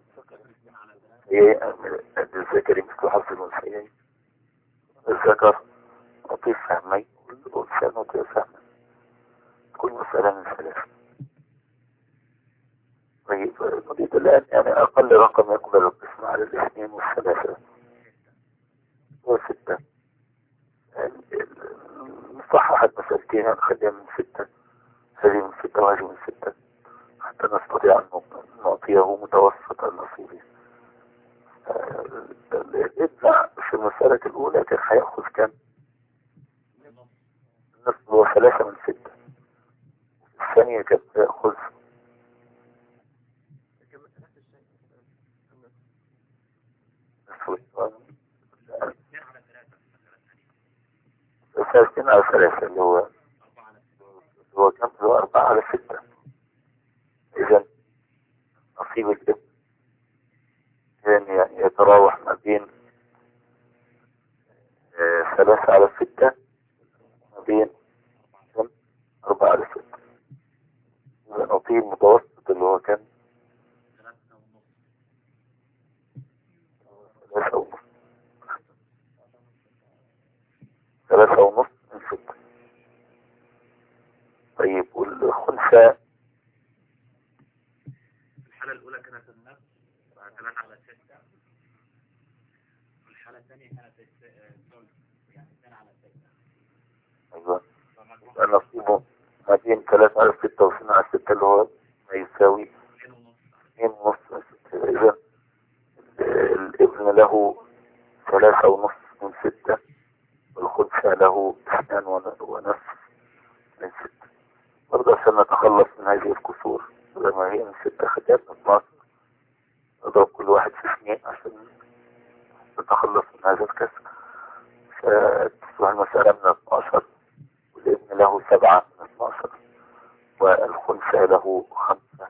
الذكر مثل حظ الأنثيين. الذكر نطيف فهمي والأنثى نطيف فهمي. كل مسألة من ثلاثة. طيب نريد الآن يعني أقل رقم يقبل القسم على الاثنين والثلاثة وستة. نصحح المسألتين نخليها من ستة. هذه من ستة وهذه من ستة حتى نستطيع أن نعطيه متوسط النصيب. الإبناء في المسألة الأولى كان هيأخذ كم؟ النصف هو 3 من 6. الثانية كانت تأخذ ثلاثين على 3 اللي هو كم؟ اللي هو 4 على 6. إذا نصيب الابن كان يعني يتراوح ما بين 3 على 6 ما بين 4 على 6. إذا نعطيه المتوسط اللي هو كان 3.5 من 6. طيب والخنثى الحالة الأولى كانت النفس 3 على 6 والحالة الثانية كانت الثلث يعني 2 على 6. أيوة. نصيبه ما بين 3 على 6 و2 على 6 اللي هو ما يساوي 2.5. إذا الابن له 3.5 من 6 والخنثى له 2.5 من 6. برضه عشان نتخلص من هذه الكسور لما هي من 6 خدات 12 نضرب كل واحد في 2 عشان نتخلص من هذا الكسر. فتصبح المسألة من 12 والابن له 7 من 12 والخنثى له 5.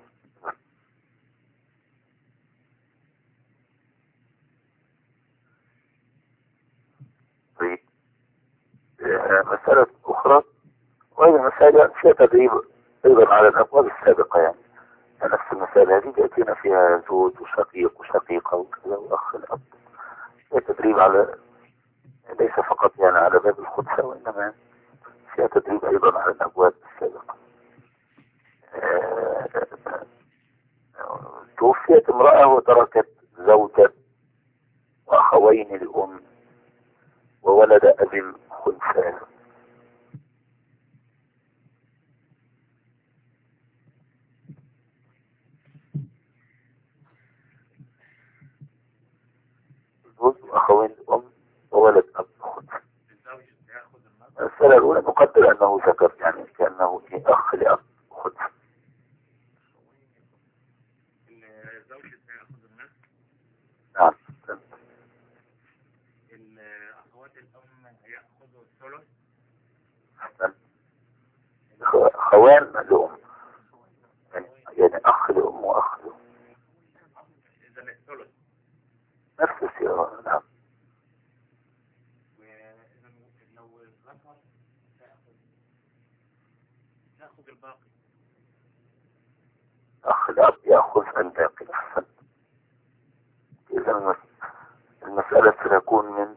طيب مسألة أخرى وهي مسألة فيها تدريب أيضا على الأبواب السابقة. يعني نفس المسألة هذه يأتينا فيها زوج وشقيق وشقيقة وكذا وأخ الأب. فيها تدريب على ليس فقط يعني على باب الخنثى وإنما فيها تدريب أيضا على الأبواب السابقة. توفيت امرأة وتركت زوجا وأخوين لأم وولد أب خنثى. زوج وأخوين لأم وولد أب خنثى. المسألة الأولى نقدر أنه ذكر يعني كأنه أخ لأب خنثى. الزوج هياخد النصف. نعم. الأخوات الأم هياخدوا الثلث. خوان لأم يعني أخ لأم وأخ لأم. إذا الثلث نفس السيارة. نعم. لو الذكر ياخد الباقي. أخ الأب يأخذ الباقي. إذا المسألة ستكون من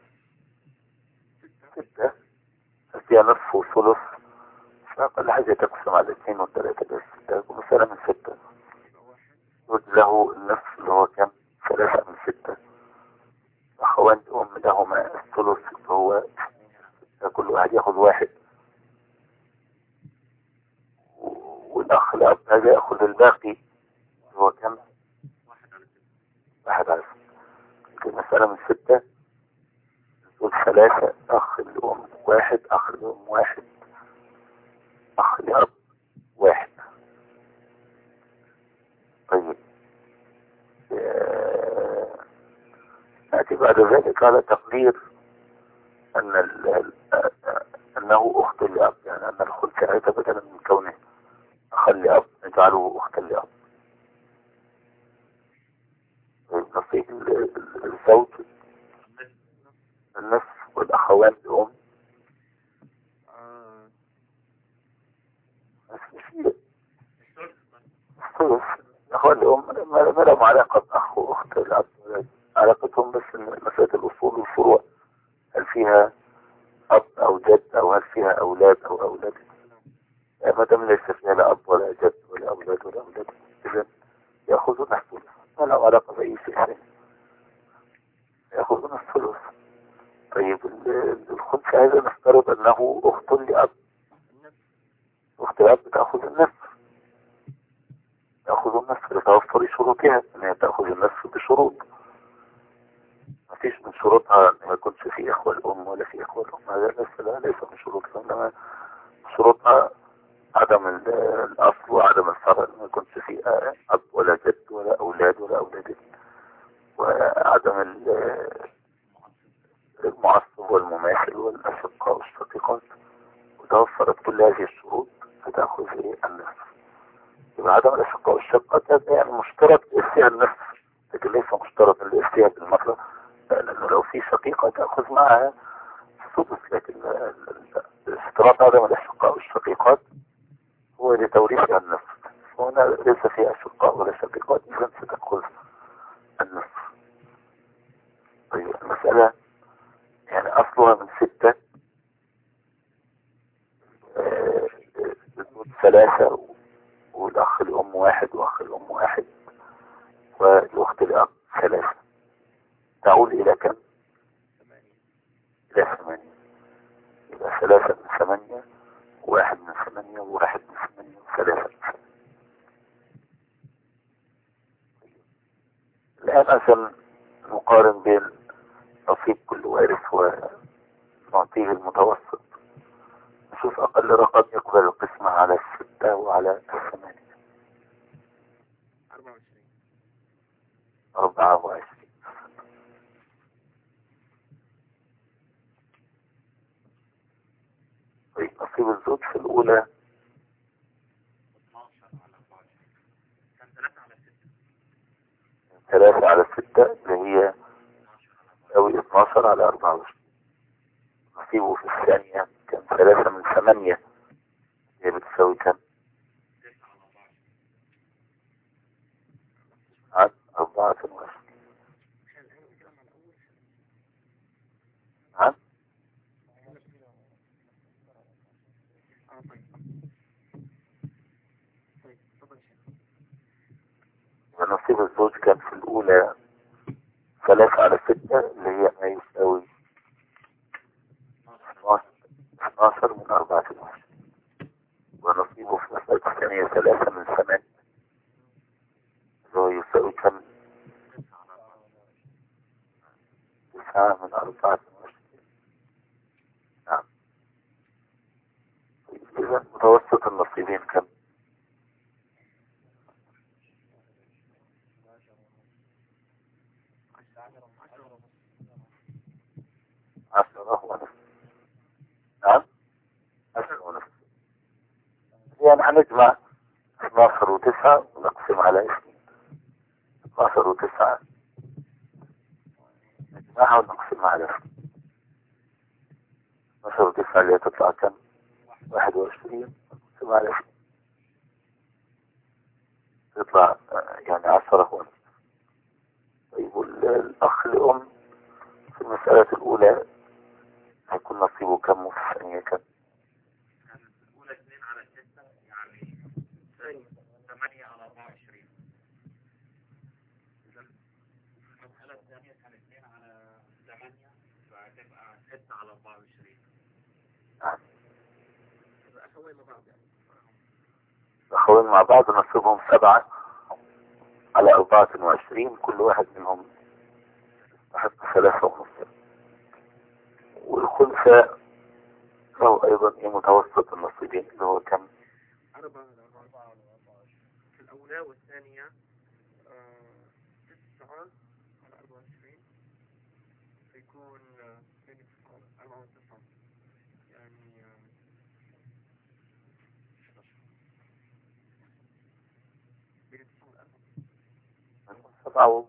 6 فيها نصف وثلث فأقل حاجة تقسم على 2 و3 بس. تكون مسألة من 6 له النصف اللي هو كم 3 من 6. أخوان أم لهما الثلث هو كل واحد يأخذ 1 والأخ الأب هذا يأخذ الباقي هو كم 1 على 6. المسألة من 6. نقول ثلاثة، أخ لأم واحد، أخ لأم واحد، أخ لأب واحد. طيب نأتي بعد ذلك على تقدير أن أنه أخت لأب، يعني أن الخلف هذا بدلا من كونه أخ لأب نجعله أختا لأب. نصيب الزوج النصف، والأخوان لأم الثلث. الأخوان لأم ما لهم علاقة بأخ وأخت الأب، علاقتهم بس مسألة الأصول والفروع، هل فيها أب أو جد، أو هل فيها أولاد أو أولاد. ما دام ليس فيها لا أب ولا جد ولا أولاد ولا أولاد، إذن يأخذون الثلث، ما لهم علاقة بأي شيء ثاني، يأخذون الثلث. طيب الخمس هذا نفترض أنه أخت لأب، أخت الأب تأخذ النصف، تأخذ النصف لتوفر شروطها، أنها تأخذ النصف بشروط. ما فيش من شروطها ما يكونش في إخوة الأم ولا في إخوة الأم، هذا ليس من شروطها، إنما شروطها عدم الأصل وعدم الفرع، ما يكونش في أب ولا جد ولا أولاد ولا أولاد، وعدم المعصب والمماثل والأشقاء والشقيقات. وتوفرت كل هذه الشروط فتأخذ النصف. يبقى عدم الأشقاء والشقة هذا يعني مشترط لإرثها النصف، لكن ليس مشترط لإرثها بالمرة، لأنه لو في شقيقة تأخذ معها السدس، لكن اشتراط عدم الأشقاء والشقيقات هو لتوريثها النصف. هنا ليس فيها أشقاء ولا شقيقات، إذن ستأخذ النصف. طيب المسألة يعني أصلها من 6، ثلاثة، والأخ الأم واحد وأخ الأم واحد، والأخت الأب 3، تعود إلى كم؟ إلى 8. يبقى 3 من 8، 1 من 8، و1 من 8، و3 من 8. الآن عشان نقارن بين نصيب كل وارث ونعطيه المتوسط، نشوف أقل رقم يقبل القسمة على 6 وعلى 8. 24. طيب نصيب الزوج في الأولى 3 على 6 اللي هي تساوي 12 على 24. نصيبه في الثانية كان 3 من 8 هي بتساوي كم؟ 24. ها؟ ونصيب الزوج كان في الأولى 3 على 6 اللي هي ما يساوي 12 من 24. ونصيبه في المسألة الثانية 3 من 8 اللي هو يساوي كم؟ 9 من 24. نعم. إذا متوسط النصيبين كم؟ 10 ونصف. نعم 10 ونصف. يعني هنجمع 12 و9 ونقسم على 2. 12 و9 نجمعها ونقسمها على 2. 12 و9 اللي هتطلع كم؟ 21 نقسمها على 2 تطلع يعني 10 ونصف. طيب الأخ لأم في المسألة الأولى هيكون نصيبه كم وفي الثانية كم؟ الأولى 2 على 6 يعني 8 على 24. إذا المسألة الثانية كان 2 على 8 فهتبقى 6 على 24. نعم. أخوين مع بعض يعني. الأخوين مع بعض نصيبهم 7 على 24، كل واحد منهم يستحق 3 ونصف. والخنثى له أيضا متوسط النصيبين اللي هو كم؟ 4 في الأولى، والثانية 9 على 24 فيكون 4 و9 يعني 7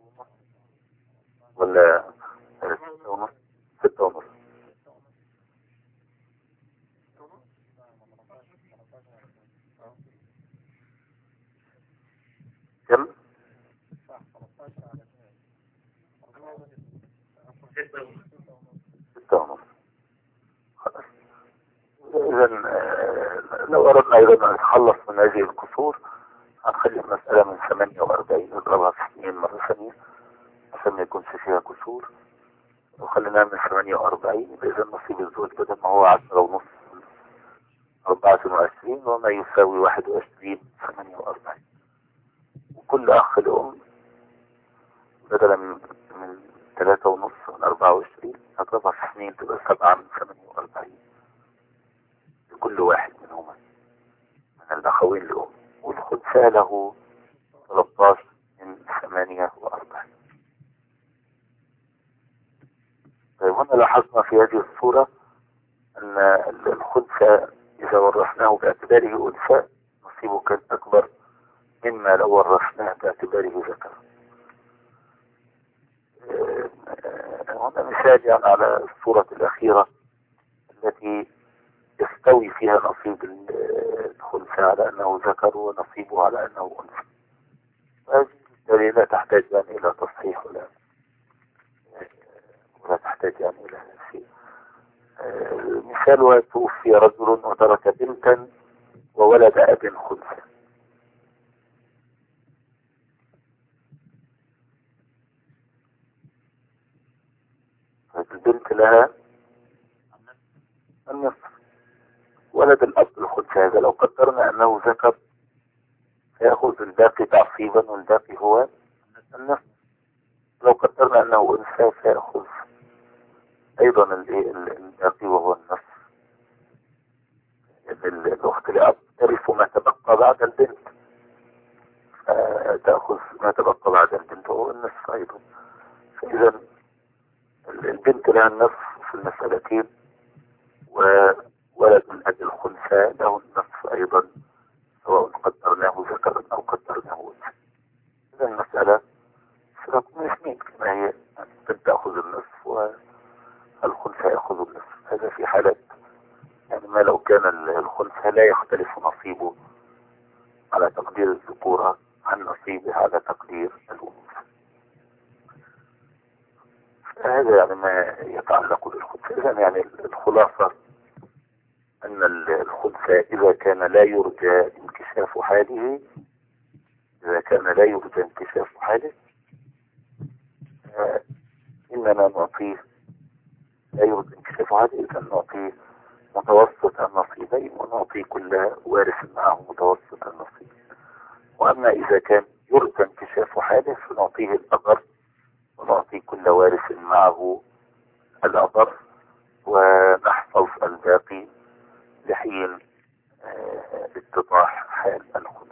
ولا 6.5؟ 6.5. كم؟ 6.5. خلاص. إذا لو أردنا أيضا أن نتخلص من هذه القصور هنخلي المسألة من 48 نضربها في 2 مرة ثانية عشان ما يكونش فيها كسور، وخليناها من 48. إذا نصيب الزوج بدل ما هو 10.5 24 وما يساوي 21 48. وكل أخ لأم بدلا من 3.5 من 24 هضربها في 2 تبقى 7 من 48 لكل واحد منهما من الأخوين لأم. والخنثى له 13 من 48. طيب هنا لاحظنا في هذه الصورة أن الخنثى إذا ورثناه باعتباره أنثى نصيبه كان أكبر مما لو ورثناه باعتباره ذكر. هنا مثال يعني على الصورة الأخيرة التي يستوي فيها نصيب الخنثى على أنه ذكر ونصيبه على أنه أنثى. هذه لا تحتاج يعني إلى تصحيح ولا تحتاج يعني إلى شيء. مثال: توفي رجل وترك بنتا وولد أب خنثى. البنت لها النصف، ولد الأب الخنثى. هذا لو قدرنا أنه ذكر فيأخذ الباقي تعصيبا والباقي هو النصف. لو قدرنا أنه أنثى فيأخذ أيضا الباقي وهو النصف. الأخت لأب ترث ما تبقى بعد البنت، تأخذ ما تبقى بعد البنت وهو النصف أيضا. فإذا البنت لها النصف في المسألتين، وولد الأب الخنثى له النصف أيضا سواء قدرناه ذكرا أو قدرناه أنثى. إذا المسألة ستكون اثنين كما هي، البنت تأخذ النصف والخنثى يأخذ النصف. هذا في حالة يعني ما لو كان الخنثى لا يختلف نصيبه على تقدير الذكورة عن نصيبه على تقدير الأنوثة. هذا يعني ما يتعلق بالخنثى. إذا يعني الخلاصة أن الخنثى إذا كان لا يرجى انكشاف حاله، إننا نعطيه لا يرجى انكشاف حاله، إذا نعطيه متوسط النصيبين ونعطي كل وارث معه متوسط النصيب. وأما إذا كان يرجى انكشاف حاله فنعطيه الأضر ونعطي كل وارث معه الأضر ونحفظ الباقي لحين اتضاح حال الخنثى.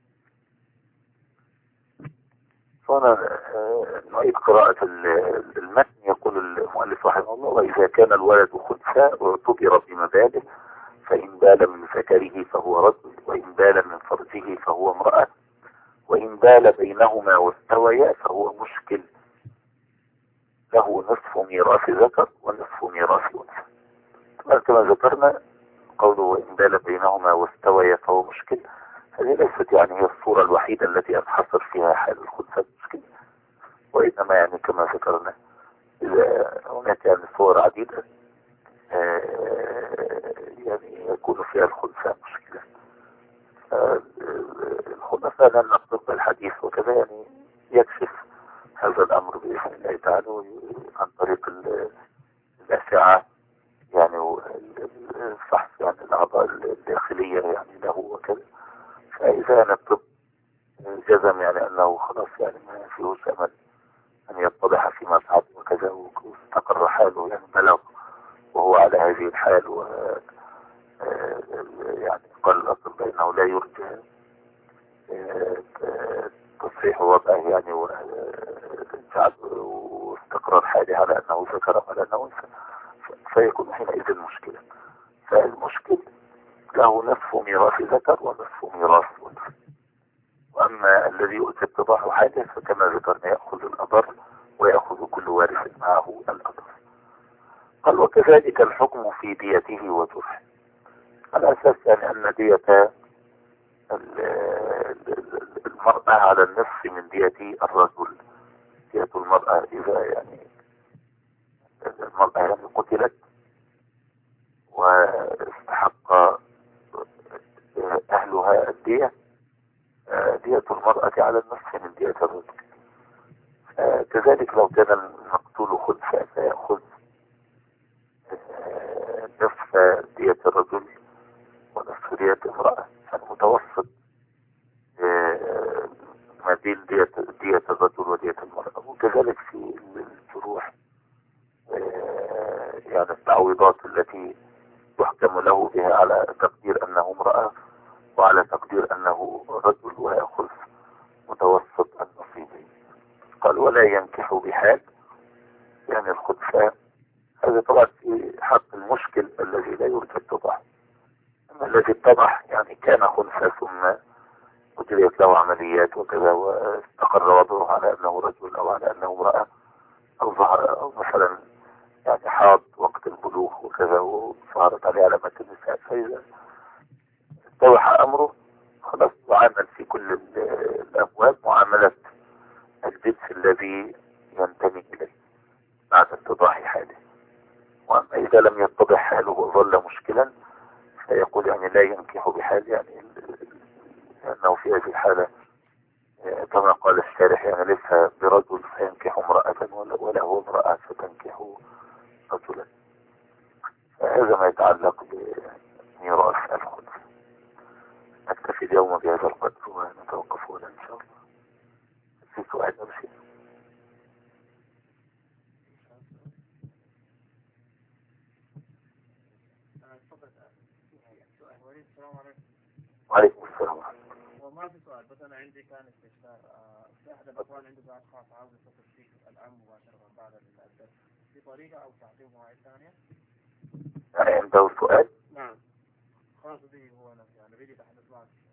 فأنا نعيد قراءة المتن. يقول المؤلف رحمه الله: وإذا كان الولد خنثى واعتبر بمباله، فإن بال من ذكره فهو رجل، وإن بال من فرجه فهو امرأة، وإن بال بينهما واستويا فهو مشكل، له نصف ميراث ذكر ونصف ميراث أنثى. كما ذكرنا قوله وإن بال بينهما واستويا فهو مشكل، هذه ليست يعني هي الصورة الوحيدة التي أنحصر فيها حال الخنثى المشكل، وإنما يعني كما ذكرنا إذا هناك يعني صور عديدة يعني يكون فيها الخنثى مشكلة. الخنثى لن نطلق الحديث وكذا يعني يكشف هذا الأمر بإذن الله تعالى عن طريق الأشعة يعني والفحص يعني الأعضاء الداخلية يعني له وكذا. فإذا نطلب جزم يعني أنه خلاص يعني ما فيهوش أمل أن يتضح فيما بعد وكذا واستقر حاله يعني بلغ وهو على هذه الحال يعني قال الأطباء أنه لا يرجى تصحيح وضعه يعني واستقرار حاله على أنه ذكر على أنه أنثى، فيكون حينئذ مشكلة. فالمشكل له نصف ميراث ذكر ونصف ميراث أنثى. وأما الذي يؤتي اتضاح حاله فكما ذكرنا يأخذ الأضر ويأخذ كل وارث معه الأضر. قال وكذلك الحكم في ديته وجرحه، على أساس يعني أن دية المرأة على النصف من دية الرجل. دية المرأة إذا يعني المرأة يعني قتلت واستحق أهلها الدية، دية المرأة على النصف من دية الرجل. كذلك لو كان المقتول خنثى فيأخذ نصف دية الرجل ونصف دية امرأة، فالمتوسط ما بين دية الرجل ودية المرأة. وكذلك في الجروح يعني التعويضات التي يحكم له بها على تقدير أنه امرأة وعلى تقدير أنه رجل، ويأخذ متوسط النصيبين. قال ولا ينكح بحال يعني الخنثى. هذا طبعا في حق المشكل الذي لا يرجى اتضاح. أما الذي اتضح يعني كان خنثى ثم أجريت له عمليات وكذا واستقر وضعه على أنه رجل أو على أنه امرأة، أو ظهر أو مثلا يعني حاض وقت البلوغ وكذا وظهرت عليه علامات النساء، فإذا اتضح أمره خلاص يعامل في كل الأبواب معاملة الجنس الذي ينتمي إليه بعد اتضاح حاله. وأما إذا لم يتضح حاله وظل مشكلا فيقول يعني لا ينكح بحال، يعني لأنه في هذه الحالة كما قال الشارح يعني ليس برجل فينكح امرأة ولا هو امرأة فتنكح رجلا. فهذا ما يتعلق بميراث الخنثى. نكتفي اليوم بهذا القدر ونتوقف هنا إن شاء الله. في سؤال نمشي. وعليكم السلام ورحمة الله. وما في سؤال، بس أنا عندي كان استفسار. في أحد الأخوان عنده بعض خاص عاوز يتصل فيك الآن مباشرة بعد الدرس، في طريقة أو تعطيه مواعيد ثانية؟ يعني عنده سؤال؟ نعم خاص به هو نفسه، يعني بدي أتحدث معك.